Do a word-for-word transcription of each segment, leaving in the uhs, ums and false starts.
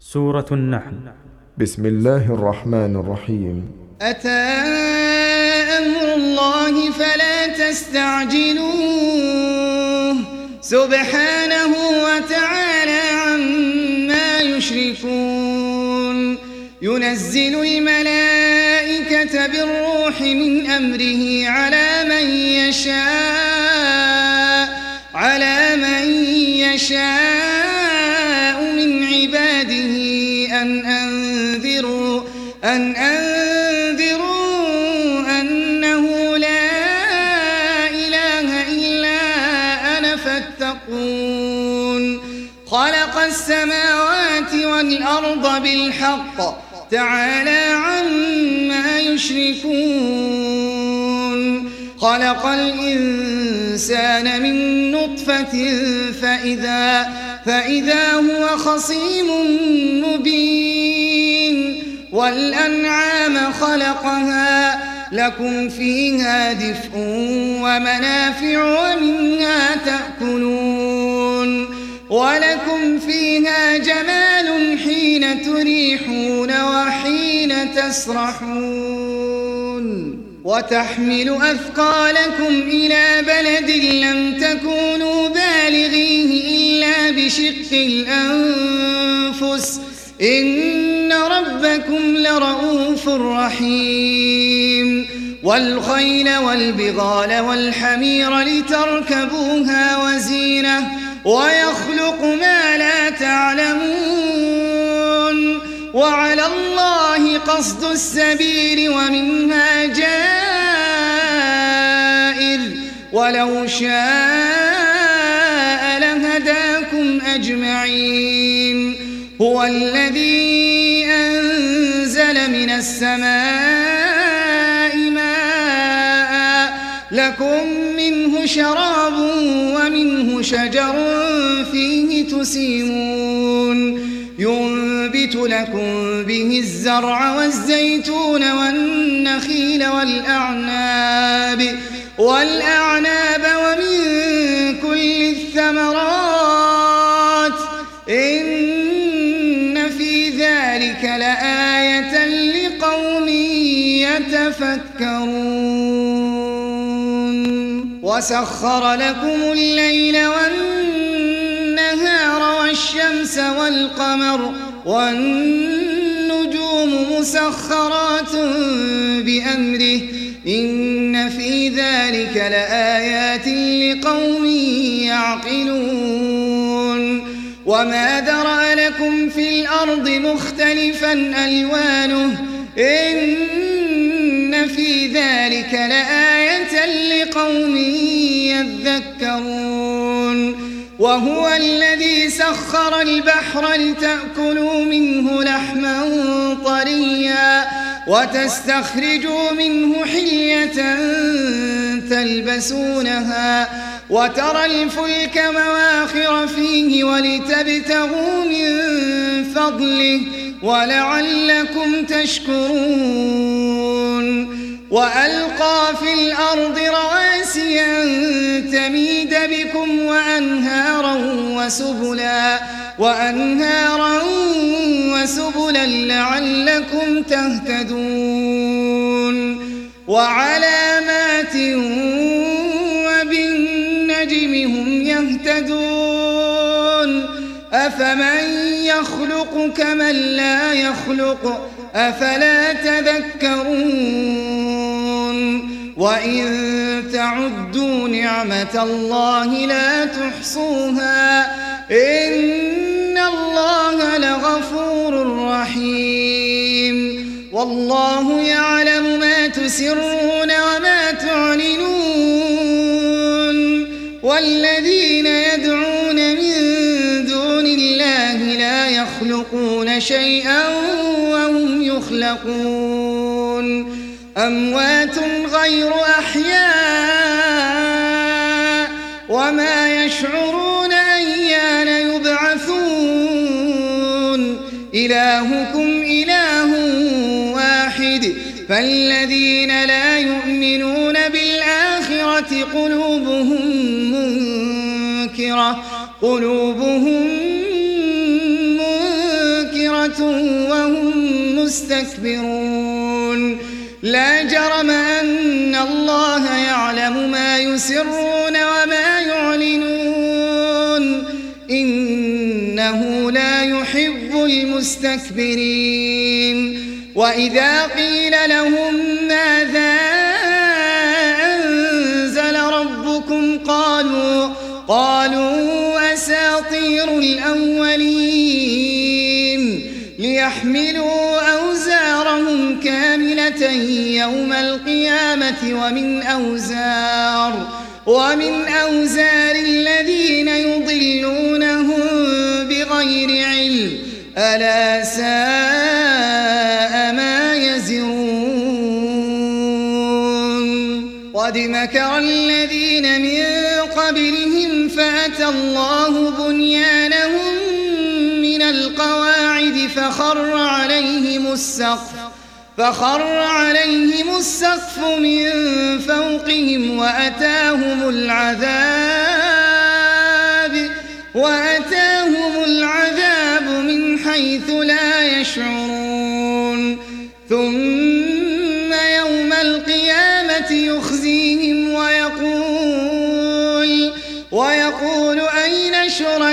سورة النحل. بسم الله الرحمن الرحيم. أتى أمر الله فلا تستعجلوه سبحانه وتعالى عما يشركون. ينزل الملائكة بالروح من أمره على من يشاء على من يشاء من عباده أن أنذروا أن أنذروا أنه لا إله إلا أنا فاتقون. خلق السماوات والأرض بالحق تعالى عما يشركون. خلق الإنسان من نطفة فإذا, فإذا هو خصيم مبين. والأنعام خلقها لكم فيها دفء ومنافع ومنها تأكلون. ولكم فيها جمال حين تريحون وحين تسرحون. وتحمل أثقالكم إلى بلد لم تكونوا بالغيه إلا بشق الأنفس إن ربكم لرؤوف رحيم. والخيل والبغال والحمير لتركبوها وزينة ويخلق ما لا تعلمون. وعلى الله قصد السبيل ومنها جائر ولو شاء لهداكم أجمعين. هو الذي أنزل من السماء ماء لكم منه شراب ومنه شجر فيه تسيمون. ينبت لكم به الزرع والزيتون والنخيل والأعناب والأعناب ومن كل الثمرات إن في ذلك لآية لقوم يتفكرون. وسخر لكم الليل والنهار والشمس والقمر والنجوم مسخرات بأمره إن في ذلك لآيات لقوم يعقلون. وما ذرأ لكم في الأرض مختلفا ألوانه إن في ذلك لآية لقوم يذكرون. وهو الذي سخر البحر لتأكلوا منه لحما طريا وتستخرجوا منه حلية تلبسونها وترى الفلك مواخر فيه ولتبتغوا من فضله ولعلكم تشكرون. وألقى في الأرض رواسي أن تميد بكم وأنهارا وسبلا وأنهارا وسبلا لعلكم تهتدون. وعلامات وبالنجم هم يهتدون. أفمن يخلق كمن لا يخلق أفلا تذكرون. وإن تعدوا نعمة الله لا تحصوها إن الله لغفور رحيم. والله يعلم ما تسرون وما تعلنون. والذين يدعون من دون الله لا يخلقون شيئا وهم يخلقون. أموات غير أحياء وما يشعرون أيان يبعثون. إلهكم إله واحد فالذين لا يؤمنون بالآخرة قلوبهم منكرة قلوبهم منكرة حسرة وهم مستكبرون لا جرم أن الله يعلم ما يسرون وما يعلنون إنه لا يحب المستكبرين وإذا قيل لهم ماذا أنزل ربكم قالوا قالوا أساطير الأولين ليحملوا أوزارهم كاملة يوم القيامة ومن أوزار ومن أوزار الذين يضلونهم بغير علم ألا ساء ما يزرون قد مكر الذين من قبلهم فأتى الله بنيانهم من القواعد فخر عليهم السقف فخر عليهم السقف من فوقهم وأتاهم العذاب وأتاهم العذاب من حيث لا يشعرون ثم يوم القيامة يخزيهم ويقول ويقول أين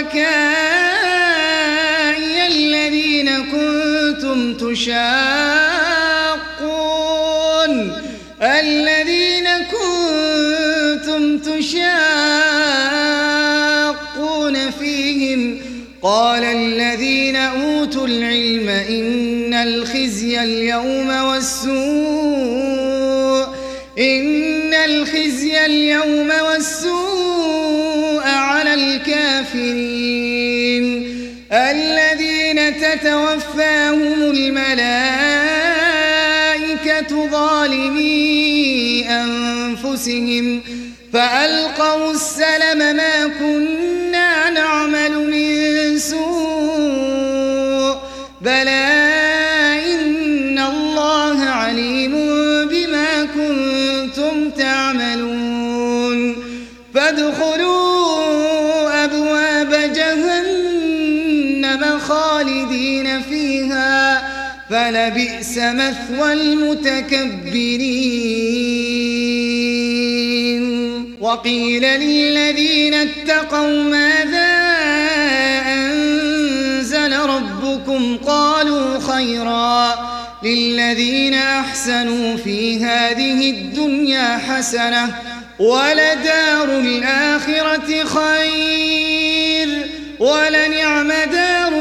شركائي الذين كنتم تشاقون الذين كنتم تشاقون فيهم قال الذين أوتوا العلم إن الخزي اليوم والسوء إن الخزي اليوم والسوء على الكافرين الذين تتوفاهم الملائكة ظالمي أنفسهم فألقوا السلم ما كنا نعمل من سوء بلى إن الله عليم بما كنتم تعملون فادخلوا أبواب جهنم خالدين فيها فلبئس مثوى المتكبرين وقيل للذين اتقوا ماذا أنزل ربكم قالوا خيرا للذين أحسنوا في هذه الدنيا حسنة ولدار الآخرة خير ولنعم دار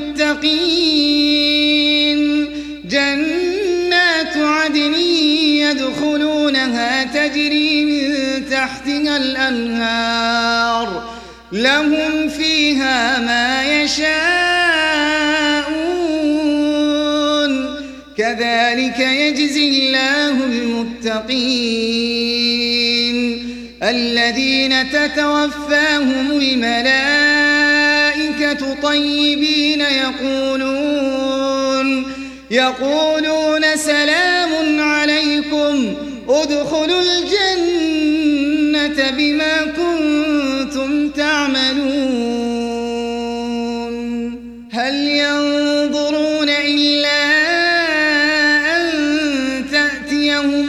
المتقين جنات عدن يدخلونها تجري من تحتها الأنهار لهم فيها ما يشاءون كذلك يجزي الله المتقين الذين تتوفاهم الملائكة طيبين يقولون يقولون سلام عليكم ادخلوا الجنة بما كنتم تعملون هل ينظرون إلا أن تأتيهم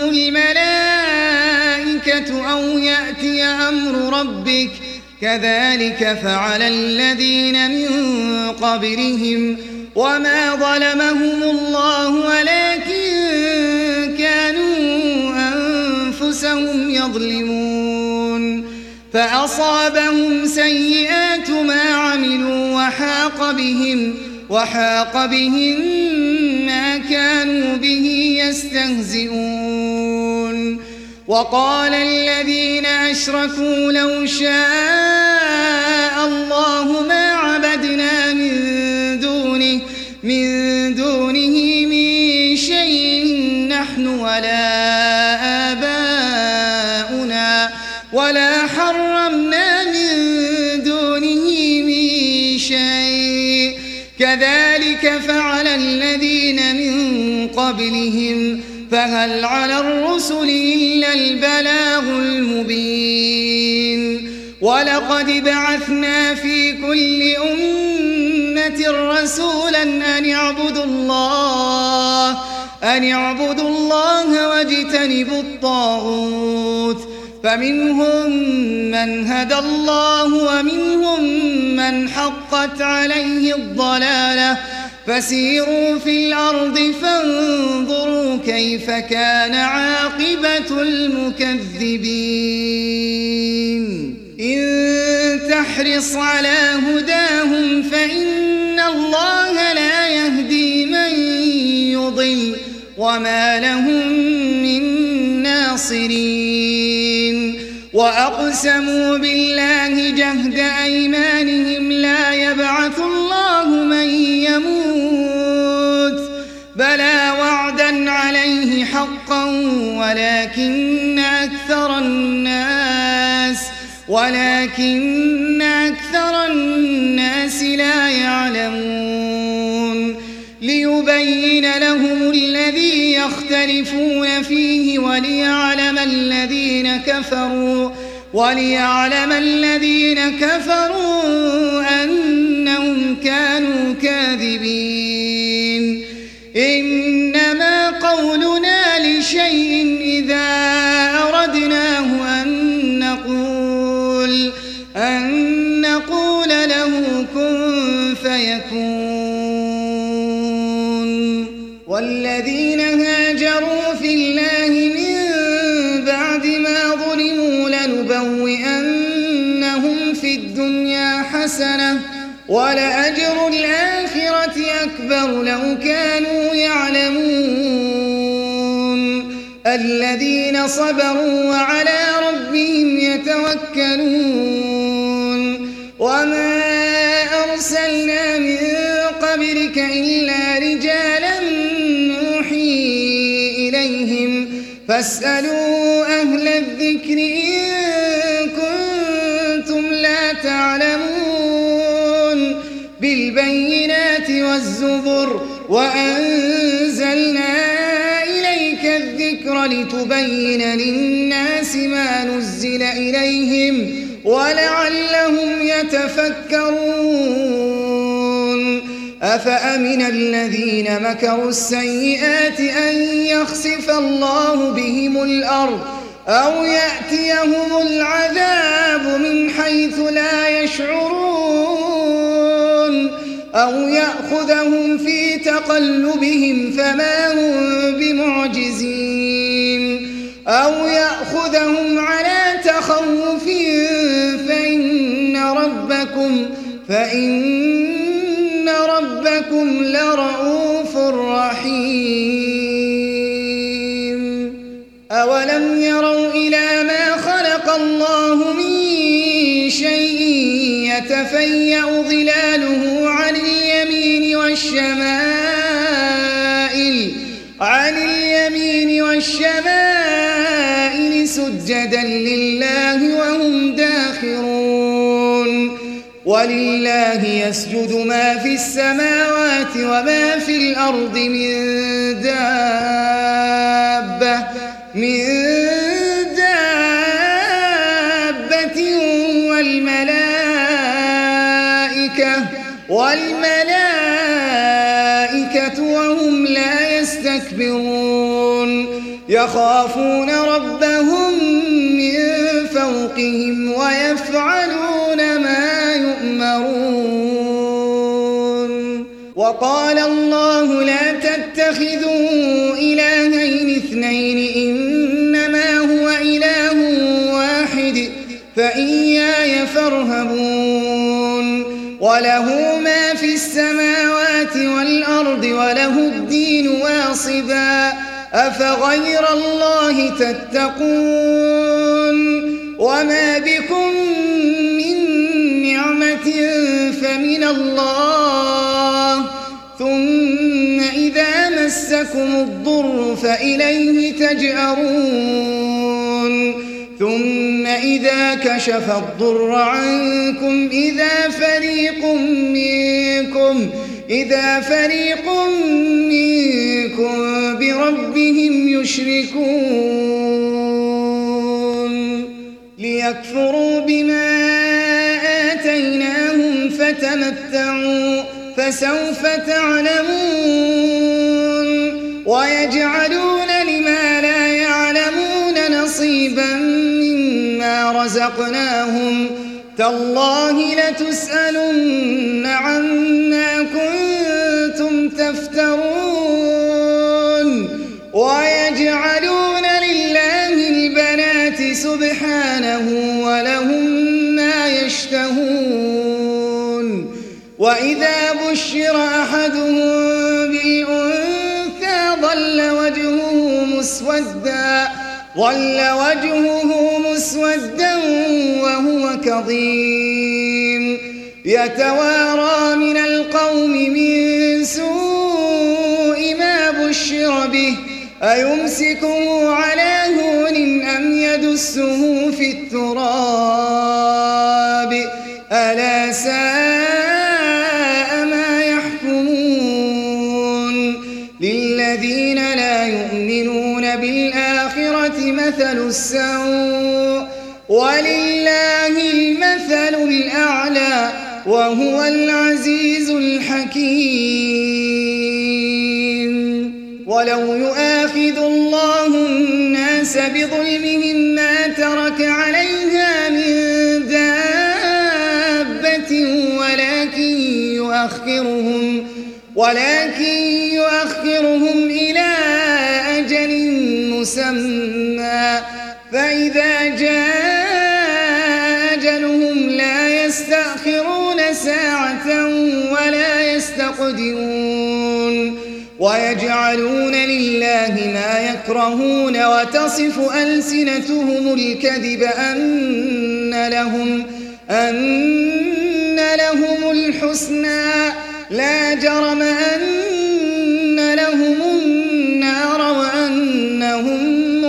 الملائكة أو يأتي أمر ربك كذلك فعل الذين من قبلهم وما ظلمهم الله ولكن كانوا أنفسهم يظلمون فأصابهم سيئات ما عملوا وحاق بهم وحاق بهم ما كانوا به يستهزئون وقال الذين أشركوا لو شاء الله ما عبدنا من دونه من دونه من شيء نحن ولا آباؤنا ولا حرمنا من دونه من شيء كذلك فعل الذين من قبلهم فهل على الرسل إلا البلاغ المبين ولقد بعثنا في كل أمة أمة رسولا أن اعبدوا الله أن اعبدوا الله واجتنبوا الطاغوت فمنهم من هدى الله ومنهم من حقت عليه الضلالة فسيروا في الأرض فانظروا كيف كان عاقبة المكذبين إن تحرص على هداهم فإن الله لا يهدي من يضل وما لهم من ناصرين وأقسموا بالله جهد أيمانهم لا يبعث الله من يموت بلى وعدا عليه حقا ولكن أكثر الناس ولكن أكثر الناس لا يعلمون ليبين لهم الذي يختلفون فيه وليعلم الذين كفروا وليعلم الذين كفروا أنهم كانوا كاذبين إنما قولنا لشيء إذا أردناه أن نقول أن نقول له كن فيكون والذين هاجروا في الله من بعد ما ظلموا لنبوئنهم في الدنيا حسنة ولأجر الآخرة أكبر لو كانوا يعلمون الذين صبروا وعلى ربهم يتوكلون وما أرسلنا من قبلك إلا رجالا نوحي إليهم فاسألوا أهل الذكر إن كنتم لا تعلمون بالبينات والزبر وأنزلنا إليك الذكر لتبين للناس ما نزل إليهم ولعلهم يتفكرون أفأمن الذين مكروا السيئات أن يخسف الله بهم الأرض أو يأتيهم العذاب من حيث لا يشعرون أو يأخذهم في تقلبهم فما هم بمعجزين أو يأخذهم على تخوف فإن ربكم فإن ربكم لرؤوف رحيم أولم يروا إلى ما خلق الله من شيء يتفيأ ظلاله عن اليمين والشمائل عن اليمين والشمائل سجدا لله وهم داخرون ولله يسجد ما في السماوات وما في الأرض من دابة من دابة والملائكة والملائكة وهم لا يستكبرون يخافون ربهم من فوقهم ويفعلون ما يؤمرون وقال الله لا تتخذوا إلهين اثنين إنما هو إله واحد فإياي فارهبون وله ما في السماوات والأرض وله الدين واصبا أفغير الله تتقون وما بكم من نعمة فمن الله ثم إذا مسكم الضر فإليه تجأرون ثم إذا كشف الضر عنكم إذا فريق منكم إذا فريق منكم بربهم يشركون ليكفروا بما آتيناهم فتمتعوا فسوف تعلمون ويجعلون لما لا يعلمون نصيبا مما رزقناهم تالله لتسألن عما كنتم تفترون ويجعلون لله البنات سبحانه ولهم ما يشتهون وإذا بشر أحدهم بالأنثى ظل وجهه مسودا ظل وجهه مسودا وهو كظيم يتوارى من القوم من سوء ما بشر به أيمسكه على هون أم يدسه في التراب ألا ساء ما يحكمون للذين لا يؤمنون بالآخرة مثل السوء ولله المثل الأعلى وهو العزيز الحكيم ولو يؤاخذ الله الناس بظلمهم ما ترك عليها من دابة ولكن يؤخرهم ولكن يؤخرهم إلى أجل مسمى فإذا جاء أجلهم لا يستأخرون ساعة ولا يستقدمون ويجعلون لله ما يكرهون وتصف ألسنتهم الكذب أن لهم أن لهم الحسنى لا جرم أن لهم النار وأنهم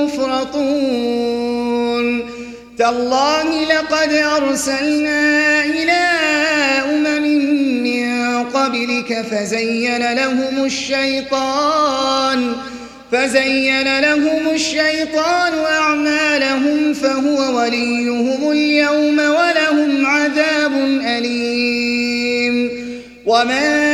مفرطون تالله لقد أرسلنا إلى أمم من قبلك فزين لهم الشيطان فزين لهم الشيطان أعمالهم فهو وليهم اليوم ولهم عذاب أليم وما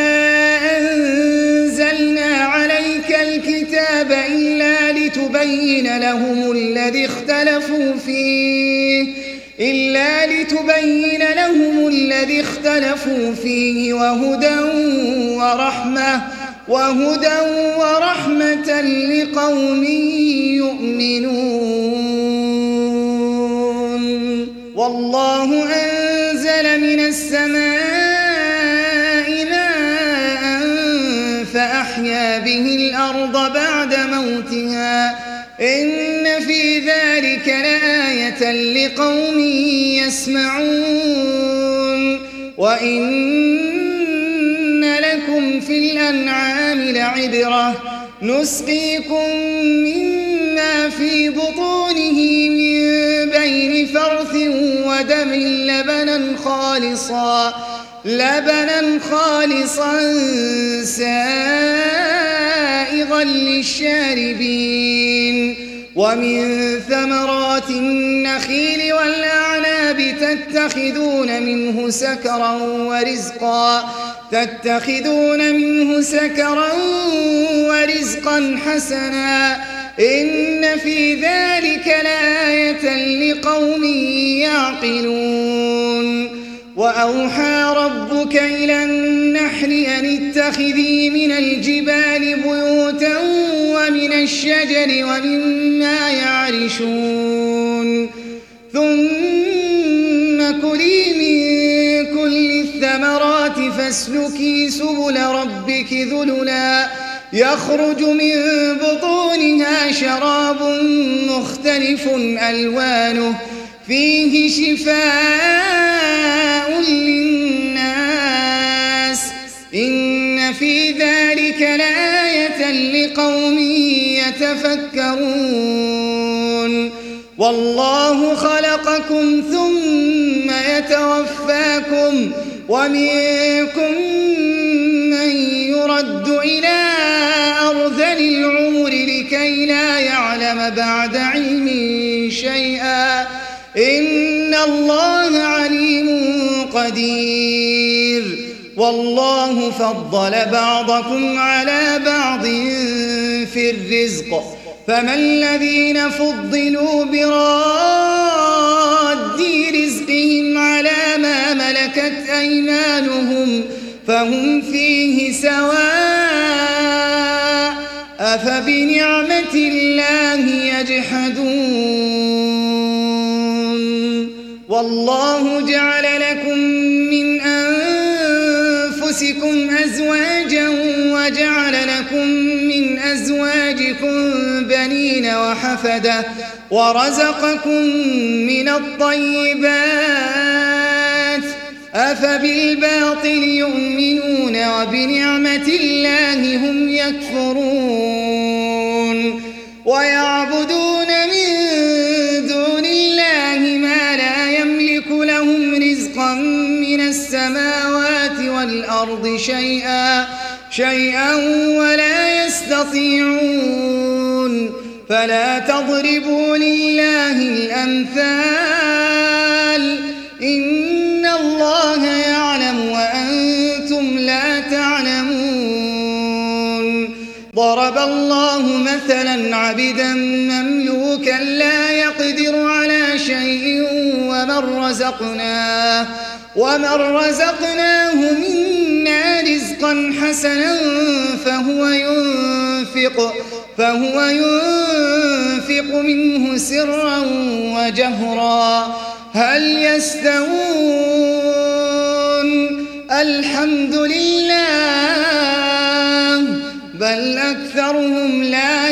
أنزلنا عليك الكتاب إلا لتبين لهم الذي اختلفوا فيه إلا لتبين لهم الذي اختلفوا فيه وهدى ورحمة وهدى ورحمة لقوم يؤمنون والله أنزل من السماء ماء فأحيا به الأرض بعد موتها إن في ذلك لآية لقوم يسمعون وإن لكم في الأنعام لعبرة نسقيكم مما في بطونه من بين فرث ودم لبنا خالصا لبنا خالصا سائغا للشاربين ومن ثمرات النخيل والأعناب تتخذون منه سكرا ورزقا تتخذون منه سكرا ورزقا حسنا إن في ذلك لآية لقوم يعقلون وأوحى ربك إلى النحل أن اتخذي من الجبال بيوتا ومن الشجر ومما يعرشون ثم كلي من كل الثمرات فاسلكي سبل ربك ذللا يخرج من بطونها شراب مختلف ألوانه فيه شفاء للناس إن في ذلك لآية لقوم يتفكرون والله خلقكم ثم يتوفاكم ومنكم من يرد إلى أرذل العمر لكي لا يعلم بعد علم شيئا إن الله عليم قدير والله فضل بعضكم على بعض في الرزق فما الذين فضلوا براد رزقهم على ما ملكت أيمانهم فهم فيه سواء أفبنعمة الله يجحدون والله جعل لكم من أنفسكم أزواجا وجعل لكم من أزواجكم بنين وحفدة ورزقكم من الطيبات أفبالباطل يؤمنون وبنعمة الله هم يكفرون ويعبدون من دون الله ما لا يملك لهم رزقا من السماوات والأرض شيئا شيئا ولا يستطيعون فلا تضربوا لله الأمثال إن الله يعلم وأنتم لا تعلمون ضرب الله مثلا عبدا مملوكا لا يقدر على شيء ومن رزقناه ومن رزقناه منا رزقا حسنا فهو ينفق فهو ينفق منه سرا وجهرا هل يستوون الحمد لله بل أكثرهم لا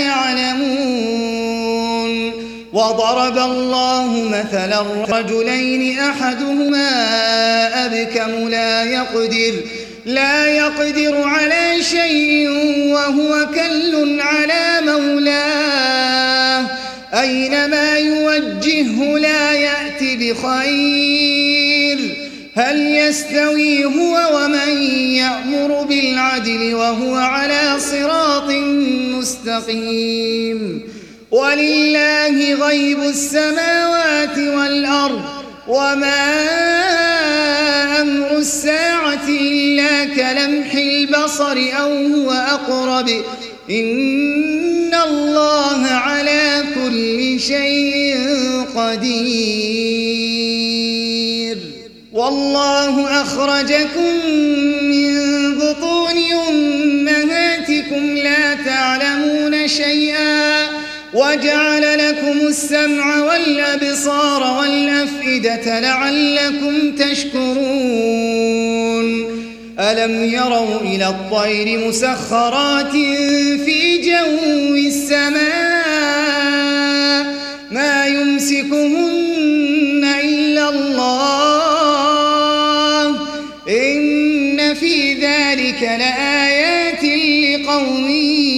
يعلمون وضرب الله مثلا رجلين أحدهما أبكم لا يقدر لا يقدر على شيء وهو كل على مولاه أينما يوجهه لا يأتي بخير هل يستوي هو ومن يأمر بالعدل وهو على صراط مستقيم ولله غيب السماوات والأرض وما أمر الساعة إلا كلمح البصر أو هو أقرب إن الله على كل شيء قدير والله أخرجكم من بطون أمهاتكم لا تعلمون شيئا وجعل لكم السمع والأبصار والأفئدة لعلكم تشكرون ألم يروا إلى الطير مسخرات في جو السماء ما يمسكهن إلا الله إن في ذلك لآيات لقوم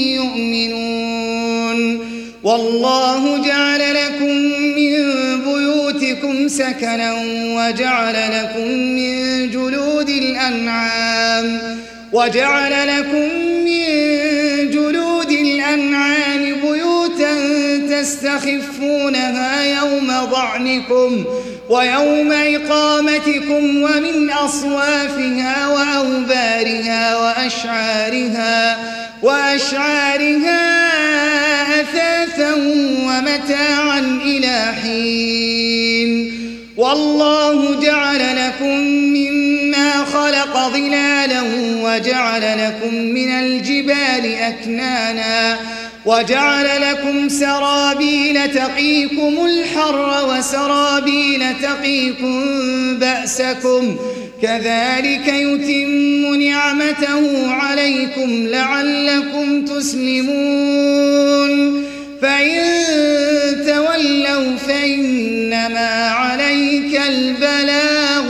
يؤمنون والله جعل لكم من بيوتكم سكنا وجعل لكم من جلود الأنعام وجعل لكم من جلود الأنعام بيوتا تستخفونها يوم ضعنكم ويوم إقامتكم ومن أصوافها وأوبارها وأشعارها وأشعارها أثاثا ومتاعا إلى حين والله جعل لكم مما خلق ظلالا وجعل لكم من الجبال أكنانا وجعل لكم سرابيل تقيكم الحر وسرابيل تقيكم بأسكم كذلك يتم نعمته عليكم لعلكم تسلمون فإن تولوا فإنما عليك البلاغ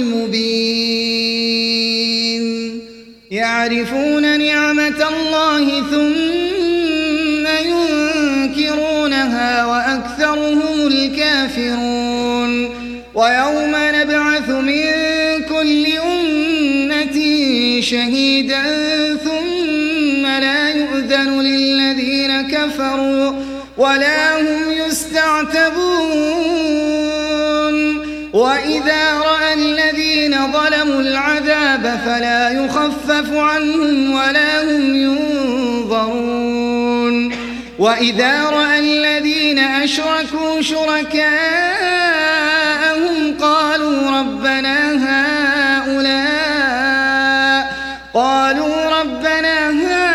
المبين يعرفون نعمة الله ثم ينكرونها وأكثرهم الكافرون ويوم نبعث من كل أمة شهيدا ثم لا يؤذن للذين كفروا ولا هم يستعتبون وإذا رأى الذين ظلموا العذاب فلا يخفف عنهم ولا هم ينظرون وإذا رأى الذين أشركوا شركاءهم قالوا ربنا هؤلاء قالوا ربنا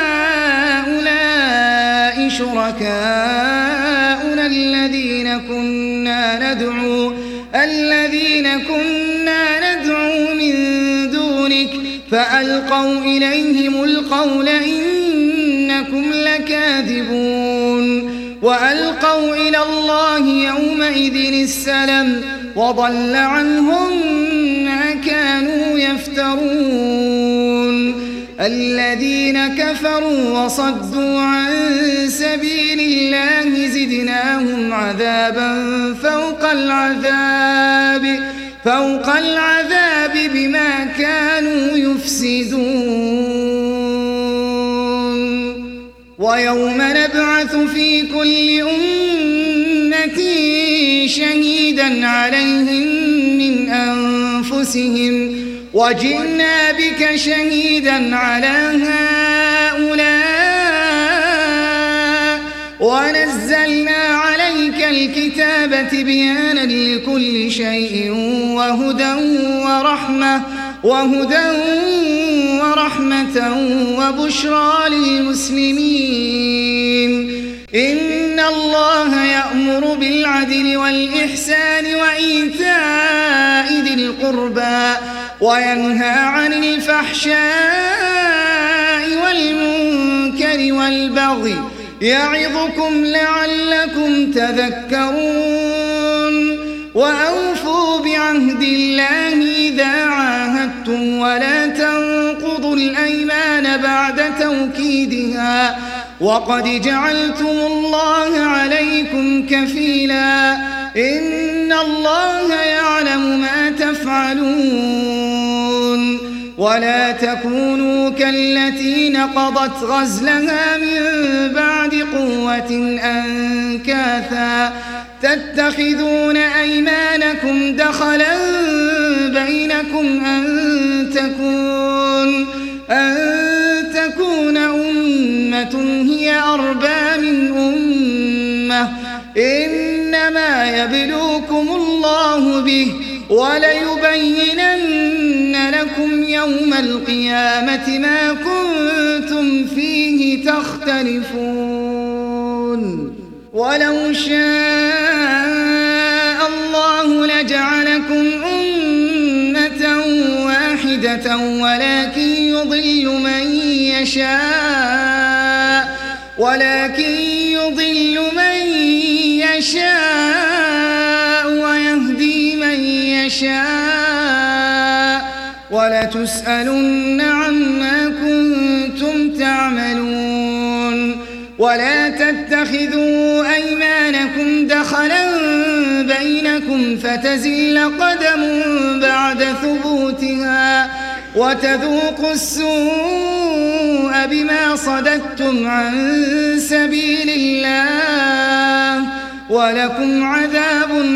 هؤلاء شركاؤنا الذين كنا ندعو الذين كنا ندعو من دونك فألقوا إليهم القول إنكم لكاذبون وألقوا إلى الله يومئذ السلم وضل عنهم ما كانوا يفترون الذين كفروا وصدوا عن سبيل الله زدناهم عذابا فوق العذاب فوق العذاب بما كانوا يفسدون ويوم نبعث في كل أمة شهيدا عليهم من أنفسهم وجئنا بك شهيدا على هؤلاء ونزلنا عليك الكتاب تبيانا لكل شيء وهدى ورحمة وهدى ورحمة وبشرى للمسلمين إن الله يأمر بالعدل والإحسان وإيتاء ذي القربى وينهى عن الفحشاء والمنكر والبغي يعظكم لعلكم تذكرون وأوفوا بعهد الله إذا عاهدتم ولا تنقضوا الأيمان بعد توكيدها وقد جعلتم الله عليكم كفيلا إن الله يعلم ما تفعلون ولا تكونوا كالتي نقضت غزلها من بعد قوة أنكاثا تتخذون أيمانكم دخلا بينكم أن تكون أن تكون أمة هي أربى من أمة إنما يبلوكم الله به وليبينن لكم يوم القيامة ما كنتم فيه تختلفون ولو شاء الله لجعلكم أمة واحدة ولكن يضل من يشاء ولكن يضل من يشاء ويهدي من يشاء ولتسألن عما كنتم تعملون ولا تتخذوا أيمانكم دخلا بينكم فتزل قدم بعد ثبوتها وتذوقوا السوء بما صددتم عن سبيل الله ولكم عذاب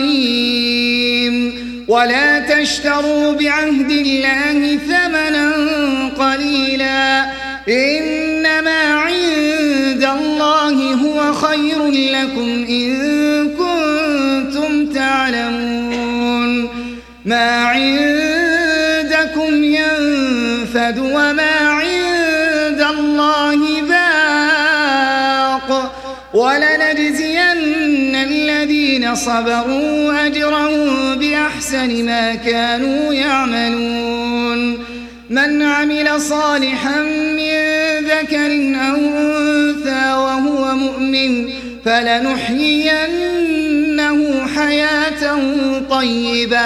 عظيم ولا تشتروا بعهد الله ثمنا قليلا إنما عند الله هو خير لكم إن كنتم تعلمون ما عندكم ينفد وما عند الله باق ولنجزين الذين صبروا أجرهم بأحسن ما كانوا يعملون من عمل صالحا من ذكر أو أنثى وهو مؤمن فلنحيينه حياة طيبة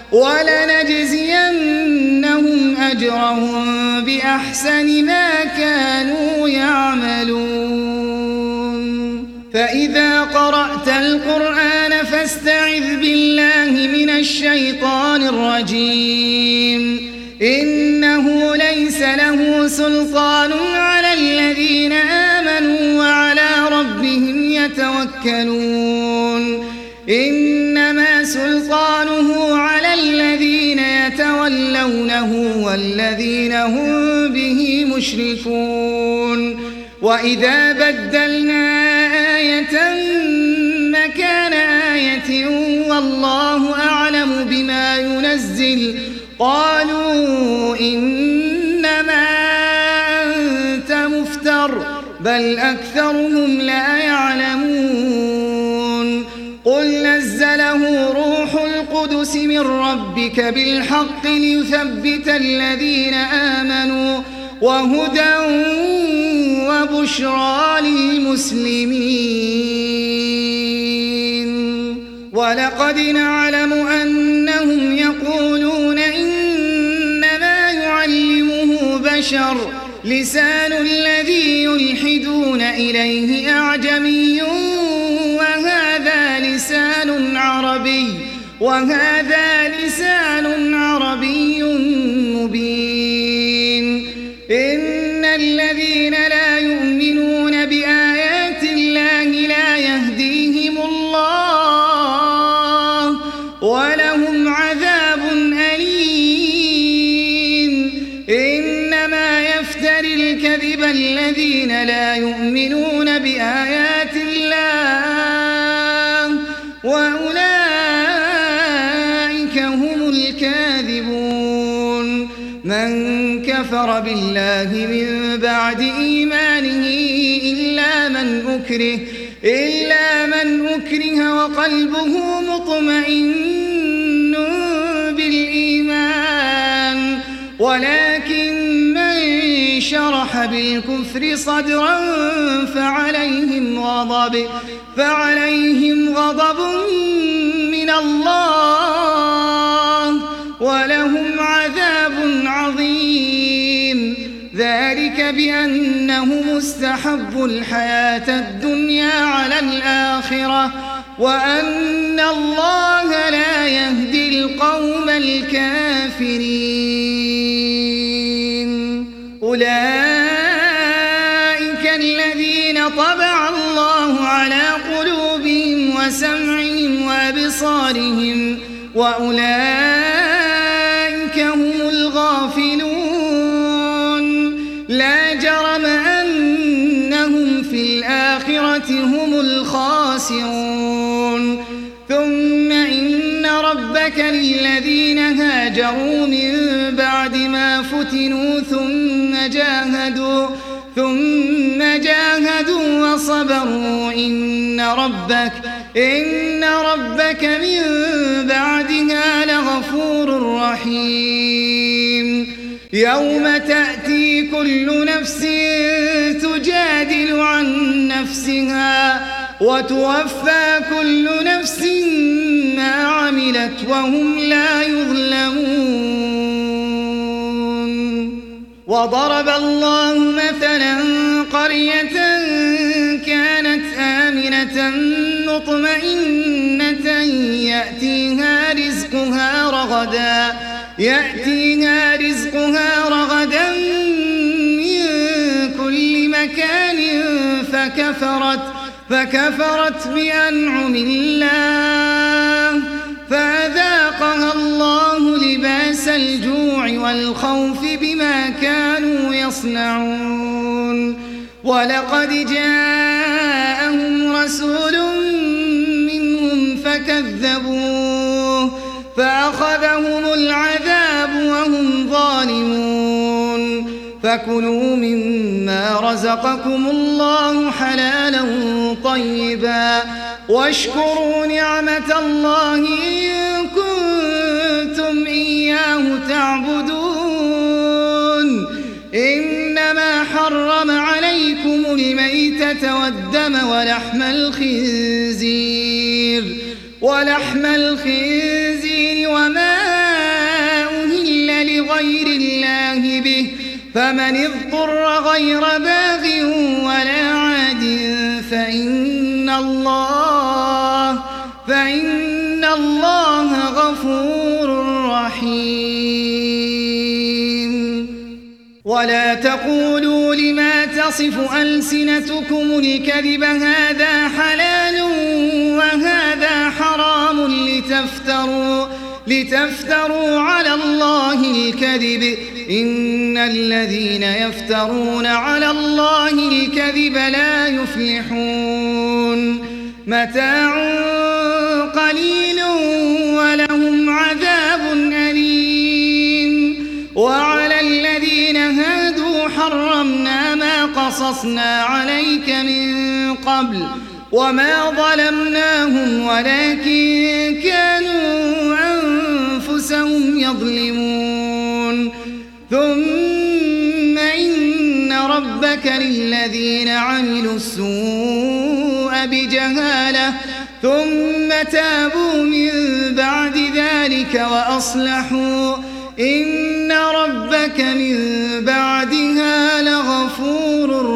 ولنجزينهم أجرهم بأحسن ما كانوا يعملون فإذا قرأت القرآن فاستعذ بالله من الشيطان الرجيم إنه ليس له سلطان على الذين آمنوا وعلى ربهم يتوكلون إنما سلطانه الذين هم به مشركون وإذا بدلنا آية مكان آية والله أعلم بما ينزل قالوا إنما أنت مفتر بل أكثرهم لا يعلمون قل نزله روح القدس من ربك بالحق ليثبت الذين آمنوا وهدى وبشرى للمسلمين ولقد نعلم أنهم يقولون إنما يعلمه بشر لسان الذي يلحدون إليه أعجمي وهذا لسان عربي وهذا لسان عربي مبين إن الذين لا يؤمنون بآيات الله لا يهديهم الله ولهم عذاب أليم إنما يفتري الكذب الذين لا يؤمنون بآيات الله وأولئك هم الكاذبون من كفر بالله من بعد إيمانه إلا من أكره إلا من أكره وقلبه مطمئن بالإيمان ولكن من شرح بالكفر صدرا فعليهم غضب فعليهم غضب من الله ولهم عذاب عظيم ذلك بأنهم استحبوا الحياة الدنيا على الآخرة وأن الله لا يهدي القوم الكافرين أولئك الذين طبع الله على قلوبهم وسمعهم وأبصارهم وأولئك هم الغافلون لا جرم أنهم في الآخرة هم الخاسرون ثم إن ربك للذين هاجروا من بعد ما فتنوا ثم جاهدوا ثم جاهدوا وصبروا إن ربك إن ربك من بعدها لغفور رحيم يوم تأتي كل نفس تجادل عن نفسها وتوفى كل نفس ما عملت وهم لا يظلمون وضرب الله مثلا قرية كانت آمنة مطمئنة يأتيها رزقها رغدا يأتيها رزقها رغدا من كل مكان فكفرت فكفرت بأنعم الله فأذاقها الله لباس الجوع والخوف بما كانوا يصنعون ولقد جاءهم رسول منهم فكذبوه فأخذهم العذاب وهم ظالمون فكلوا مما رزقكم الله حلالا طيبا واشكروا نعمة الله إن كنتم إياه تعبدون إنما حرم عليكم الميتة والدم ولحم الخنزير ولحم الخنزير وما أهل لغير الله به فمن اضطر غير باغ ولا عاد فإن الله فإن الله غفور رحيم ولا تقولوا لما تصف ألسنتكم الكذب هذا حلال وهذا حرام لتفتروا لتفتروا على الله الكذب إن الذين يفترون على الله الكذب لا يفلحون متاع قليل ولهم عذاب أليم وعلى الذين هادوا حرمنا ما قصصنا عليك من قبل وما ظلمناهم ولكن كانوا أنفسهم يظلمون ثم إن ربك للذين عملوا السوء بجهالة ثم تابوا من بعد ذلك وأصلحوا إن ربك من بعدها لغفور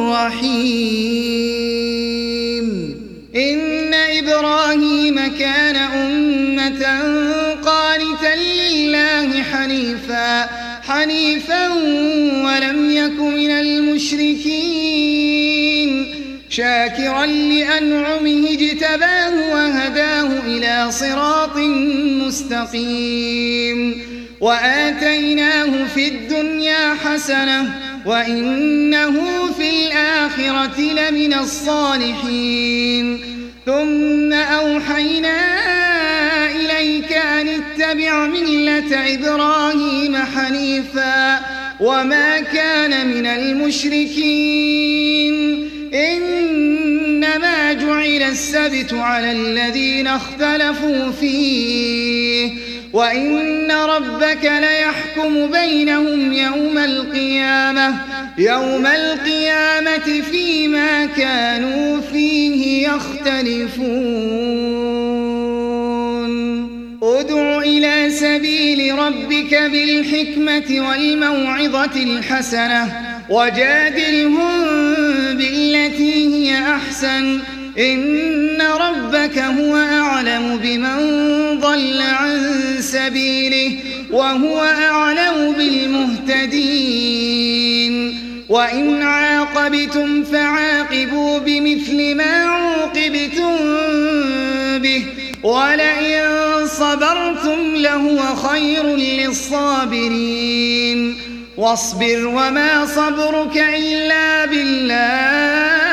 رحيم إن إبراهيم كان أمة قانتا لله حنيفا حنيفا ولم يك من المشركين شاكرا لأنعمه اجتباه وهداه إلى صراط مستقيم وآتيناه في الدنيا حسنة وإنه في الآخرة لمن الصالحين ثم أوحينا إليك أن اتبع ملة إبراهيم حنيفا وما كان من المشركين إنما جعل السبت على الذين اختلفوا فيه وإن ربك ليحكم بينهم يوم القيامة يوم القيامة فيما كانوا فيه يختلفون ادع إلى سبيل ربك بالحكمة والموعظة الحسنة وجادلهم بالتي هي أحسن إن ربك هو أعلم بمن ضل عن سبيله وهو أعلم بالمهتدين وإن عاقبتم فعاقبوا بمثل ما عوقبتم به ولئن صبرتم لهو خير للصابرين واصبر وما صبرك إلا بالله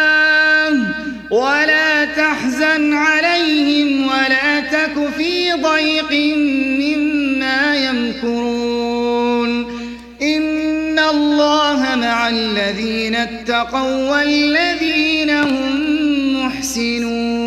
ولا تحزن عليهم ولا تك في ضيق مما يمكرون إن الله مع الذين اتقوا والذين هم محسنون